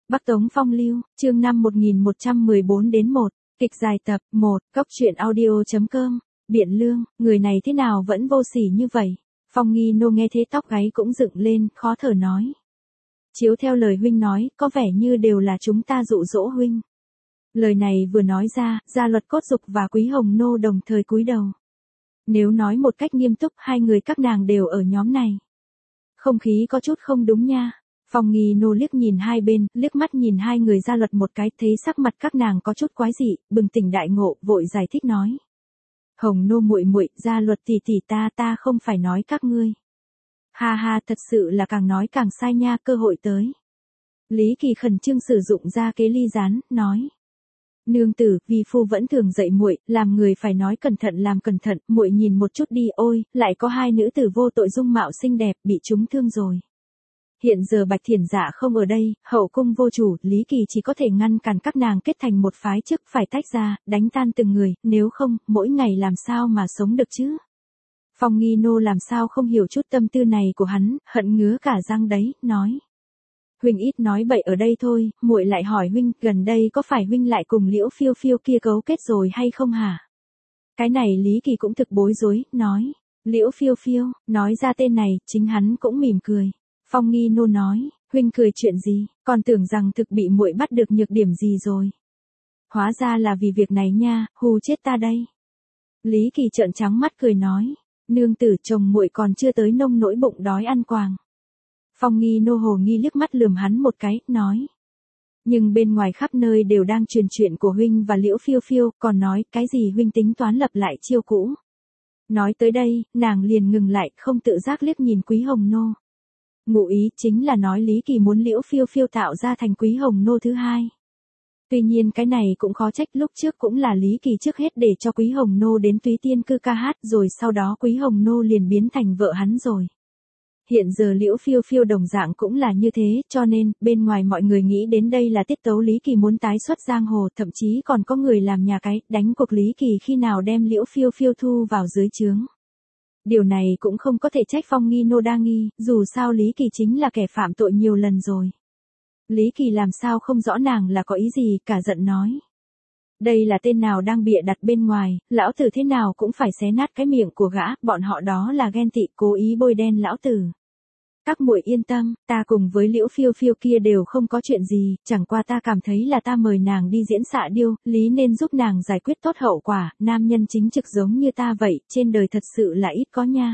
Bắc Tống Phong Lưu, chương 5 1114 đến 1, kịch dài tập 1, Cốc truyện audio.com, Biện Lương, người này thế nào vẫn vô sỉ như vậy? Phong Nghi Nô nghe thế tóc gáy cũng dựng lên, khó thở nói. Chiếu theo lời huynh nói, có vẻ như đều là chúng ta dụ dỗ huynh. Lời này vừa nói ra, Gia Luật Cốt Dục và Quý Hồng Nô đồng thời cúi đầu. Nếu nói một cách nghiêm túc, hai người các nàng đều ở nhóm này. Không khí có chút không đúng nha. Phong Nghi Nô liếc nhìn hai bên, liếc mắt nhìn hai người Gia Luật một cái, thấy sắc mặt các nàng có chút quái dị, bừng tỉnh đại ngộ, vội giải thích nói. Hồng Nô muội muội, Gia Luật tỷ tỷ ta không phải nói các ngươi. Ha ha, thật sự là càng nói càng sai nha, cơ hội tới. Lý Kỳ khẩn trương sử dụng ra kế ly gián, nói. Nương tử, vi phu vẫn thường dạy muội, làm người phải nói cẩn thận làm cẩn thận, muội nhìn một chút đi, ôi, lại có hai nữ tử vô tội dung mạo xinh đẹp bị chúng thương rồi. Hiện giờ Bạch Thiển Dạ không ở đây, hậu cung vô chủ, Lý Kỳ chỉ có thể ngăn cản các nàng kết thành một phái trước phải tách ra, đánh tan từng người, nếu không, mỗi ngày làm sao mà sống được chứ? Phong Nghi Nô làm sao không hiểu chút tâm tư này của hắn, hận ngứa cả răng đấy, nói. Huynh ít nói bậy ở đây thôi, muội lại hỏi huynh, gần đây có phải huynh lại cùng Liễu Phiêu Phiêu kia cấu kết rồi hay không hả? Cái này Lý Kỳ cũng thực bối rối, nói. Liễu Phiêu Phiêu, nói ra tên này, chính hắn cũng mỉm cười. Phong Nghi Nô nói, huynh cười chuyện gì, còn tưởng rằng thực bị muội bắt được nhược điểm gì rồi. Hóa ra là vì việc này nha, hù chết ta đây. Lý Kỳ trợn trắng mắt cười nói, nương tử chồng muội còn chưa tới nông nỗi bụng đói ăn quàng. Phong Nghi Nô hồ nghi liếc mắt lườm hắn một cái, nói. Nhưng bên ngoài khắp nơi đều đang truyền chuyện của huynh và Liễu Phiêu Phiêu, còn nói cái gì huynh tính toán lập lại chiêu cũ. Nói tới đây, nàng liền ngừng lại, không tự giác liếc nhìn Quý Hồng Nô. Ngụ ý chính là nói Lý Kỳ muốn Liễu Phiêu Phiêu tạo ra thành Quý Hồng Nô thứ hai. Tuy nhiên cái này cũng khó trách, lúc trước cũng là Lý Kỳ trước hết để cho Quý Hồng Nô đến Túy Tiên Cư ca hát, rồi sau đó Quý Hồng Nô liền biến thành vợ hắn rồi. Hiện giờ Liễu Phiêu Phiêu đồng dạng cũng là như thế, cho nên, bên ngoài mọi người nghĩ đến đây là tiết tấu Lý Kỳ muốn tái xuất giang hồ, thậm chí còn có người làm nhà cái, đánh cuộc Lý Kỳ khi nào đem Liễu Phiêu Phiêu thu vào dưới trướng. Điều này cũng không có thể trách Phong Nghi Nô đa nghi, dù sao Lý Kỳ chính là kẻ phạm tội nhiều lần rồi. Lý Kỳ làm sao không rõ nàng là có ý gì, cả giận nói. Đây là tên nào đang bịa đặt bên ngoài, lão tử thế nào cũng phải xé nát cái miệng của gã, bọn họ đó là ghen tị cố ý bôi đen lão tử. Các muội yên tâm, ta cùng với Liễu Phiêu Phiêu kia đều không có chuyện gì, chẳng qua ta cảm thấy là ta mời nàng đi diễn xạ điêu, lý nên giúp nàng giải quyết tốt hậu quả, nam nhân chính trực giống như ta vậy, trên đời thật sự là ít có nha.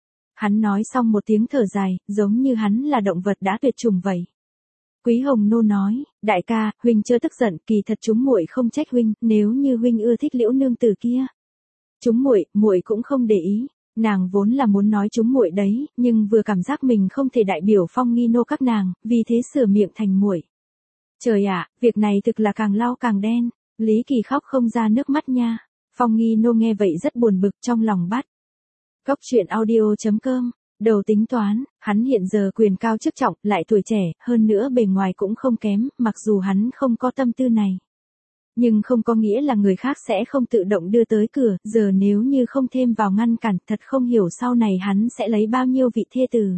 Hắn nói xong một tiếng thở dài, giống như hắn là động vật đã tuyệt chủng vậy. Quý Hồng Nô nói, đại ca, huynh chớ tức giận, kỳ thật chúng muội không trách huynh, nếu như huynh ưa thích Liễu nương tử kia. Chúng muội cũng không để ý. Nàng vốn là muốn nói chúng muội đấy, nhưng vừa cảm giác mình không thể đại biểu Phong Nghi Nô các nàng, vì thế sửa miệng thành muội. Trời ạ, việc này thực là càng lau càng đen, Lý Kỳ khóc không ra nước mắt nha. Phong Nghi Nô nghe vậy rất buồn bực trong lòng bắt. Cốc truyện audio.com, đầu tính toán, hắn hiện giờ quyền cao chức trọng, lại tuổi trẻ, hơn nữa bề ngoài cũng không kém, mặc dù hắn không có tâm tư này. Nhưng không có nghĩa là người khác sẽ không tự động đưa tới cửa, giờ nếu như không thêm vào ngăn cản, thật không hiểu sau này hắn sẽ lấy bao nhiêu vị thê tử.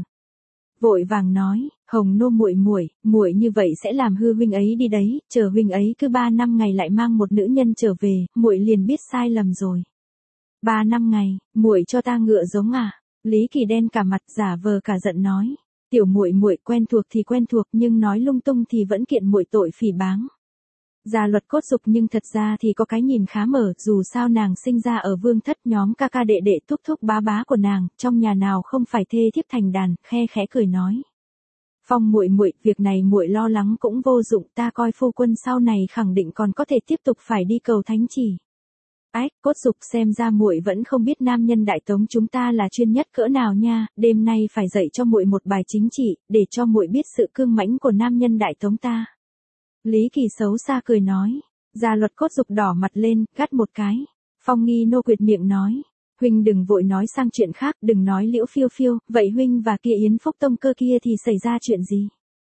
Vội vàng nói, Hồng Nô muội như vậy sẽ làm hư huynh ấy đi đấy, chờ huynh ấy cứ 3 năm ngày lại mang một nữ nhân trở về, muội liền biết sai lầm rồi. 3 năm ngày, muội cho ta ngựa giống à? Lý Kỳ đen cả mặt, giả vờ cả giận nói, tiểu muội quen thuộc thì quen thuộc, nhưng nói lung tung thì vẫn kiện muội tội phỉ báng. Gia Luật Cốt Dục nhưng thật ra thì có cái nhìn khá mở, dù sao nàng sinh ra ở vương thất, nhóm ca ca đệ đệ thúc thúc bá của nàng, trong nhà nào không phải thê thiếp thành đàn, khe khẽ cười nói. Phong muội, việc này muội lo lắng cũng vô dụng, ta coi phu quân sau này khẳng định còn có thể tiếp tục phải đi cầu thánh chỉ. Ách, Cốt Dục, xem ra muội vẫn không biết nam nhân Đại Tống chúng ta là chuyên nhất cỡ nào nha, đêm nay phải dạy cho muội một bài chính trị, để cho muội biết sự cương mãnh của nam nhân Đại Tống ta. Lý Kỳ xấu xa cười nói, Gia Luật Cốt Dục đỏ mặt lên, gắt một cái. Phong Nghi Nô quyệt miệng nói, huynh đừng vội nói sang chuyện khác, đừng nói Liễu Phiêu Phiêu, vậy huynh và kia Yến Phúc Tông Cơ kia thì xảy ra chuyện gì?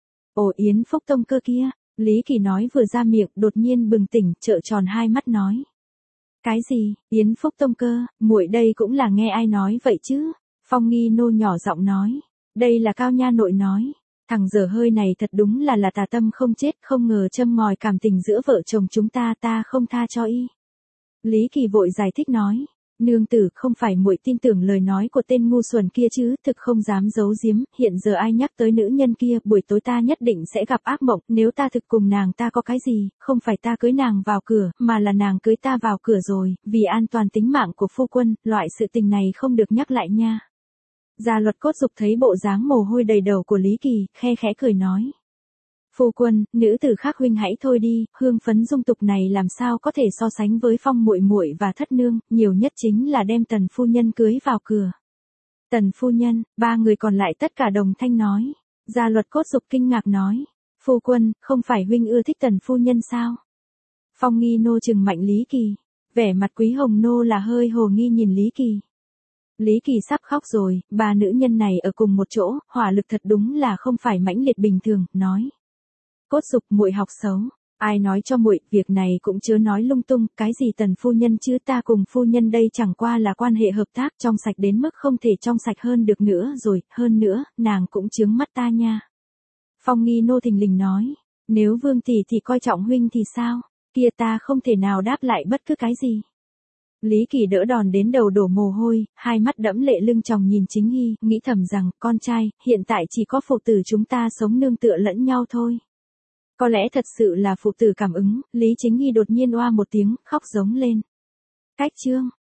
Ồ, Yến Phúc Tông Cơ kia, Lý Kỳ nói vừa ra miệng, đột nhiên bừng tỉnh, trợn tròn hai mắt nói. Cái gì, Yến Phúc Tông Cơ, muội đây cũng là nghe ai nói vậy chứ? Phong Nghi Nô nhỏ giọng nói, đây là Cao Nha nội nói. Thằng dở hơi này thật đúng là tà tâm không chết, không ngờ châm ngòi cảm tình giữa vợ chồng chúng ta không tha cho y. Lý Kỳ vội giải thích nói, nương tử không phải muội tin tưởng lời nói của tên ngu xuẩn kia chứ, thực không dám giấu giếm, hiện giờ ai nhắc tới nữ nhân kia, buổi tối ta nhất định sẽ gặp ác mộng, nếu ta thực cùng nàng ta có cái gì, không phải ta cưới nàng vào cửa, mà là nàng cưới ta vào cửa rồi, vì an toàn tính mạng của phu quân, loại sự tình này không được nhắc lại nha. Gia Luật Cốt Dục thấy bộ dáng mồ hôi đầy đầu của Lý Kỳ, khe khẽ cười nói. Phu quân, nữ tử khác huynh hãy thôi đi, hương phấn dung tục này làm sao có thể so sánh với Phong muội muội và Thất nương, nhiều nhất chính là đem Tần phu nhân cưới vào cửa. Tần phu nhân, ba người còn lại tất cả đồng thanh nói. Gia Luật Cốt Dục kinh ngạc nói, phu quân, không phải huynh ưa thích Tần phu nhân sao? Phong Nghi Nô trừng mạnh Lý Kỳ, vẻ mặt Quý Hồng Nô là hơi hồ nghi nhìn Lý Kỳ. Lý Kỳ sắp khóc rồi, ba nữ nhân này ở cùng một chỗ, hỏa lực thật đúng là không phải mãnh liệt bình thường, nói. Cốt Dục, muội học xấu, ai nói cho muội, việc này cũng chớ nói lung tung, cái gì Tần phu nhân chứ, ta cùng phu nhân đây chẳng qua là quan hệ hợp tác, trong sạch đến mức không thể trong sạch hơn được nữa rồi, hơn nữa, nàng cũng chướng mắt ta nha. Phong Nghi Nô thình lình nói, nếu Vương tỷ thì coi trọng huynh thì sao, kia ta không thể nào đáp lại bất cứ cái gì. Lý Kỳ đỡ đòn đến đầu đổ mồ hôi, hai mắt đẫm lệ lưng tròng nhìn Chính Hy, nghĩ thầm rằng, con trai, hiện tại chỉ có phụ tử chúng ta sống nương tựa lẫn nhau thôi. Có lẽ thật sự là phụ tử cảm ứng, Lý Chính Hy đột nhiên oa một tiếng, khóc giống lên. Cách chương.